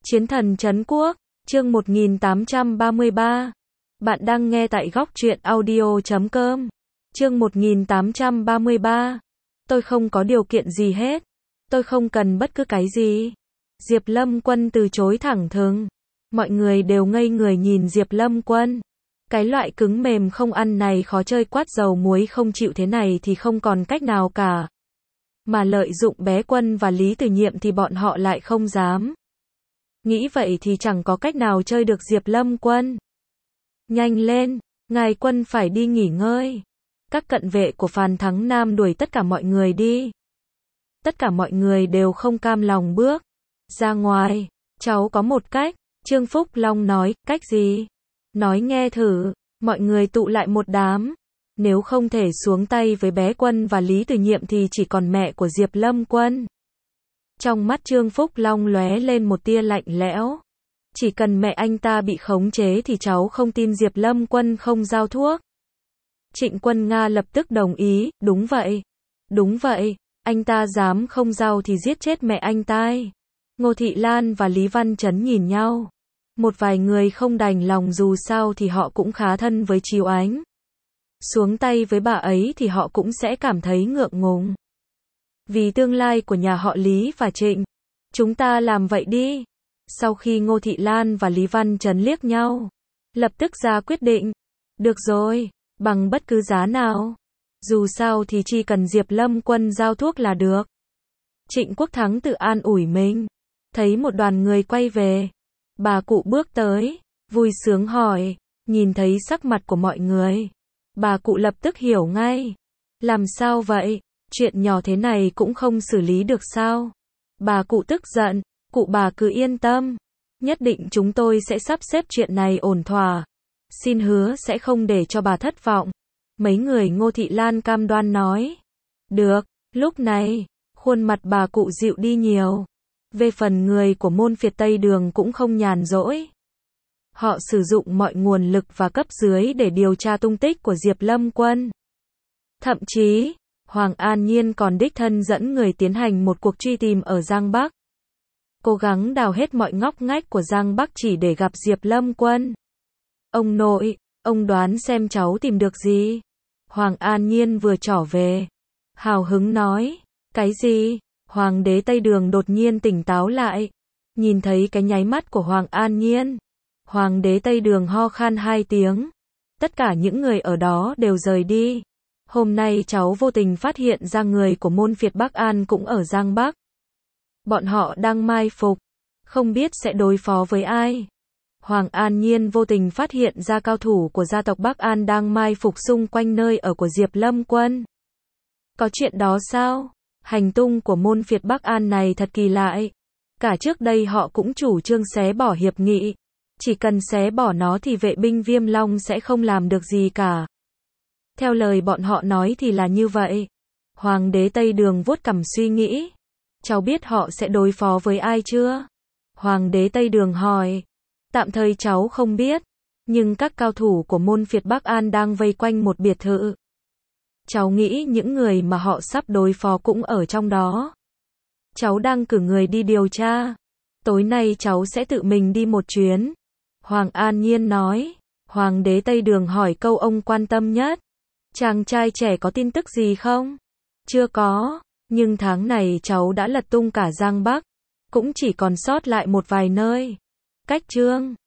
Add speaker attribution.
Speaker 1: Chiến thần trấn quốc, chương 1833. Bạn đang nghe tại góc truyện audio.com. Chương 1833. Tôi không có điều kiện gì hết. Tôi không cần bất cứ cái gì. Diệp Lâm Quân từ chối thẳng thừng. Mọi người đều ngây người nhìn Diệp Lâm Quân. Cái loại cứng mềm không ăn này khó chơi quát dầu muối không chịu thế này thì không còn cách nào cả. Mà lợi dụng Bé Quân và Lý Từ Nhiệm thì bọn họ lại không dám. Nghĩ vậy thì chẳng có cách nào chơi được Diệp Lâm Quân. Nhanh lên, ngài Quân phải đi nghỉ ngơi. Các cận vệ của Phàn Thắng Nam đuổi tất cả mọi người đi. Tất cả mọi người đều không cam lòng bước ra ngoài. Cháu có một cách, Trương Phúc Long nói. Cách gì? Nói nghe thử. Mọi người tụ lại một đám. Nếu không thể xuống tay với Bé Quân và Lý Từ Nhiệm thì chỉ còn mẹ của Diệp Lâm Quân. Trong mắt Trương Phúc Long lóe lên một tia lạnh lẽo. Chỉ cần mẹ anh ta bị khống chế thì cháu không tin Diệp Lâm Quân không giao thuốc. Trịnh Quân Nga lập tức đồng ý. Đúng vậy. Đúng vậy. Anh ta dám không giao thì giết chết mẹ anh ta. Ngô Thị Lan và Lý Văn Chấn nhìn nhau. Một vài người không đành lòng, dù sao thì họ cũng khá thân với Chiếu Ánh. Xuống tay với bà ấy thì họ cũng sẽ cảm thấy ngượng ngùng. Vì tương lai của nhà họ Lý và Trịnh, chúng ta làm vậy đi. Sau khi Ngô Thị Lan và Lý Văn Chấn liếc nhau, lập tức ra quyết định. Được rồi, bằng bất cứ giá nào. Dù sao thì chỉ cần Diệp Lâm Quân giao thuốc là được. Trịnh Quốc Thắng tự an ủi mình. Thấy một đoàn người quay về. Bà cụ bước tới, vui sướng hỏi. Nhìn thấy sắc mặt của mọi người, bà cụ lập tức hiểu ngay. Làm sao vậy? Chuyện nhỏ thế này cũng không xử lý được sao? Bà cụ tức giận. Cụ bà cứ yên tâm. Nhất định chúng tôi sẽ sắp xếp chuyện này ổn thỏa. Xin hứa sẽ không để cho bà thất vọng. Mấy người Ngô Thị Lan cam đoan nói. Được. Lúc này, khuôn mặt bà cụ dịu đi nhiều. Về phần người của môn phiệt Tây Đường cũng không nhàn rỗi. Họ sử dụng mọi nguồn lực và cấp dưới để điều tra tung tích của Diệp Lâm Quân. Thậm chí, Hoàng An Nhiên còn đích thân dẫn người tiến hành một cuộc truy tìm ở Giang Bắc. Cố gắng đào hết mọi ngóc ngách của Giang Bắc chỉ để gặp Diệp Lâm Quân. Ông nội, ông đoán xem cháu tìm được gì? Hoàng An Nhiên vừa trở về, hào hứng nói. Cái gì? Hoàng đế Tây Đường đột nhiên tỉnh táo lại. Nhìn thấy cái nháy mắt của Hoàng An Nhiên, Hoàng đế Tây Đường ho khan 2 tiếng. Tất cả những người ở đó đều rời đi. Hôm nay cháu vô tình phát hiện ra người của môn phiệt Bắc An cũng ở Giang Bắc. Bọn họ đang mai phục, không biết sẽ đối phó với ai. Hoàng An Nhiên vô tình phát hiện ra cao thủ của gia tộc Bắc An đang mai phục xung quanh nơi ở của Diệp Lâm Quân. Có chuyện đó sao? Hành tung của môn phiệt Bắc An này thật kỳ lạ. Cả trước đây họ cũng chủ trương xé bỏ hiệp nghị. Chỉ cần xé bỏ nó thì vệ binh Viêm Long sẽ không làm được gì cả. Theo lời bọn họ nói thì là như vậy. Hoàng đế Tây Đường vuốt cằm suy nghĩ. Cháu biết họ sẽ đối phó với ai chưa? Hoàng đế Tây Đường hỏi. Tạm thời cháu không biết. Nhưng các cao thủ của môn phiệt Bắc An đang vây quanh một biệt thự. Cháu nghĩ những người mà họ sắp đối phó cũng ở trong đó. Cháu đang cử người đi điều tra. Tối nay cháu sẽ tự mình đi một chuyến. Hoàng An Nhiên nói. Hoàng đế Tây Đường hỏi câu ông quan tâm nhất. Chàng trai trẻ có tin tức gì không? Chưa có. Nhưng tháng này cháu đã lật tung cả Giang Bắc. Cũng chỉ còn sót lại một vài nơi. Cách Trương